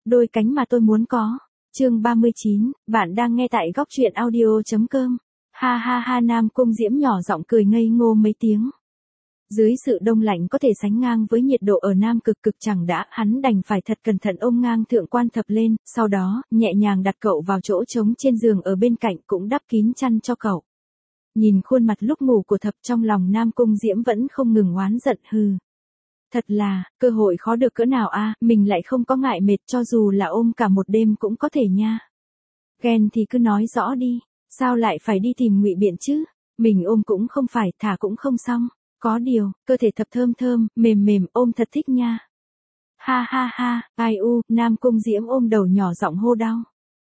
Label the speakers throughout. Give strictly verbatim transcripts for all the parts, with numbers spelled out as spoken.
Speaker 1: đôi cánh mà tôi muốn có. Chương ba mươi chín, bạn đang nghe tại góc truyện audio chấm com. Ha ha ha, Nam Cung Diễm nhỏ giọng cười ngây ngô mấy tiếng. Dưới sự đông lạnh có thể sánh ngang với nhiệt độ ở Nam Cực cực chẳng đã, hắn đành phải thật cẩn thận ôm ngang Thượng Quan Thập lên, sau đó, nhẹ nhàng đặt cậu vào chỗ trống trên giường ở bên cạnh cũng đắp kín chăn cho cậu. Nhìn khuôn mặt lúc ngủ của Thập, trong lòng Nam Cung Diễm vẫn không ngừng oán giận, hừ. Thật là, cơ hội khó được cỡ nào a, mình lại không có ngại mệt, cho dù là ôm cả một đêm cũng có thể nha. Ghen thì cứ nói rõ đi, sao lại phải đi tìm ngụy biện chứ, mình ôm cũng không phải, thả cũng không xong. Có điều, cơ thể Thập thơm thơm, mềm mềm, ôm thật thích nha. Ha ha ha, ai u, Nam Cung Diễm ôm đầu nhỏ giọng hô đau.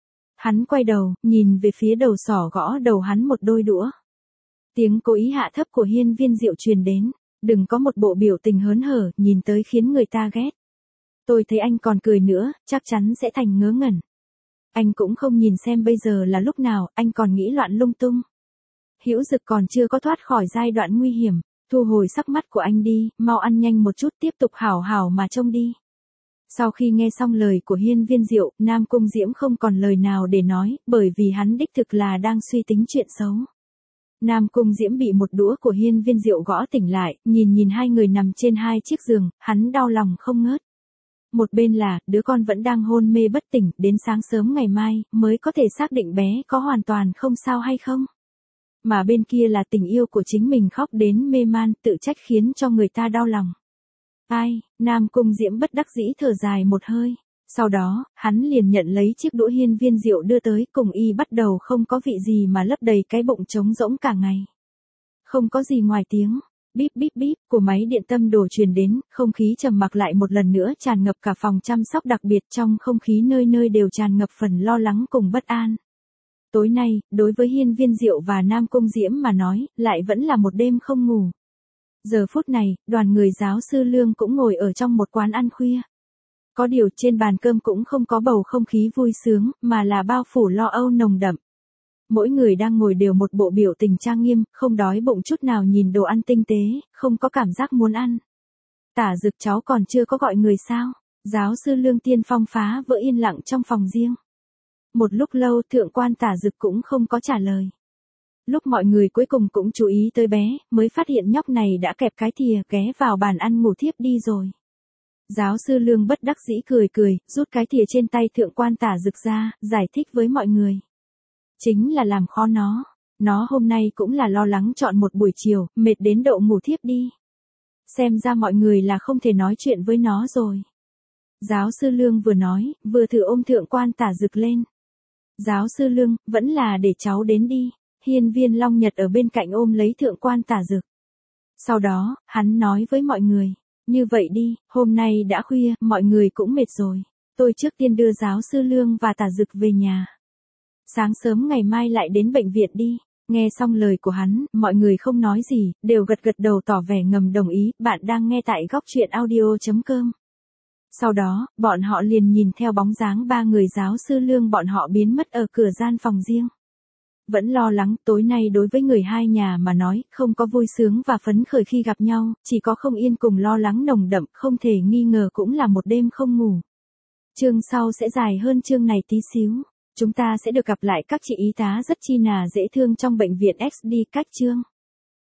Speaker 1: Hắn quay đầu, nhìn về phía đầu sỏ gõ đầu hắn một đôi đũa. Tiếng cố ý hạ thấp của Hiên Viên Diệu truyền đến, đừng có một bộ biểu tình hớn hở, nhìn tới khiến người ta ghét. Tôi thấy anh còn cười nữa, chắc chắn sẽ thành ngớ ngẩn. Anh cũng không nhìn xem bây giờ là lúc nào, anh còn nghĩ loạn lung tung. Hữu Dực còn chưa có thoát khỏi giai đoạn nguy hiểm. Thu hồi sắc mắt của anh đi, mau ăn nhanh một chút, tiếp tục hảo hảo mà trông đi. Sau khi nghe xong lời của Hiên Viên Diệu, Nam Cung Diễm không còn lời nào để nói, bởi vì hắn đích thực là đang suy tính chuyện xấu. Nam Cung Diễm bị một đũa của Hiên Viên Diệu gõ tỉnh lại, nhìn nhìn hai người nằm trên hai chiếc giường, hắn đau lòng không ngớt. Một bên là, đứa con vẫn đang hôn mê bất tỉnh, đến sáng sớm ngày mai, mới có thể xác định bé có hoàn toàn không sao hay không. Mà bên kia là tình yêu của chính mình khóc đến mê man, tự trách khiến cho người ta đau lòng. Ai, Nam Cung Diễm bất đắc dĩ thở dài một hơi. Sau đó, hắn liền nhận lấy chiếc đũa Hiên Viên Diệu đưa tới, cùng y bắt đầu không có vị gì mà lấp đầy cái bụng trống rỗng cả ngày. Không có gì ngoài tiếng bíp bíp bíp của máy điện tâm đồ truyền đến, không khí trầm mặc lại một lần nữa tràn ngập cả phòng chăm sóc, đặc biệt trong không khí nơi nơi đều tràn ngập phần lo lắng cùng bất an. Tối nay, đối với Hiên Viên Diệu và Nam Cung Diễm mà nói, lại vẫn là một đêm không ngủ. Giờ phút này, đoàn người giáo sư Lương cũng ngồi ở trong một quán ăn khuya. Có điều trên bàn cơm cũng không có bầu không khí vui sướng, mà là bao phủ lo âu nồng đậm. Mỗi người đang ngồi đều một bộ biểu tình trang nghiêm, không đói bụng chút nào, nhìn đồ ăn tinh tế, không có cảm giác muốn ăn. Tả Dực, cháu còn chưa có gọi người sao? Giáo sư Lương tiên phong phá vỡ yên lặng trong phòng riêng. Một lúc lâu Thượng Quan Tả Dực cũng không có trả lời. Lúc mọi người cuối cùng cũng chú ý tới bé, mới phát hiện nhóc này đã kẹp cái thìa ghé vào bàn ăn ngủ thiếp đi rồi. Giáo sư Lương bất đắc dĩ cười cười, rút cái thìa trên tay Thượng Quan Tả Dực ra, giải thích với mọi người. Chính là làm khó nó. Nó hôm nay cũng là lo lắng chọn một buổi chiều, mệt đến độ ngủ thiếp đi. Xem ra mọi người là không thể nói chuyện với nó rồi. Giáo sư Lương vừa nói, vừa thử ôm Thượng Quan Tả Dực lên. Giáo sư Lương, vẫn là để cháu đến đi. Hiên Viên Long Nhật ở bên cạnh ôm lấy Thượng Quan Tả Dực. Sau đó, hắn nói với mọi người. Như vậy đi, hôm nay đã khuya, mọi người cũng mệt rồi. Tôi trước tiên đưa giáo sư Lương và Tả Dực về nhà. Sáng sớm ngày mai lại đến bệnh viện đi. Nghe xong lời của hắn, mọi người không nói gì, đều gật gật đầu tỏ vẻ ngầm đồng ý. Bạn đang nghe tại góc truyện audio chấm com. Sau đó, bọn họ liền nhìn theo bóng dáng ba người giáo sư Lương bọn họ biến mất ở cửa gian phòng riêng. Vẫn lo lắng, tối nay đối với người hai nhà mà nói, không có vui sướng và phấn khởi khi gặp nhau, chỉ có không yên cùng lo lắng nồng đậm, không thể nghi ngờ cũng là một đêm không ngủ. Chương sau sẽ dài hơn chương này tí xíu. Chúng ta sẽ được gặp lại các chị y tá rất chi nà dễ thương trong bệnh viện ích đê cách chương.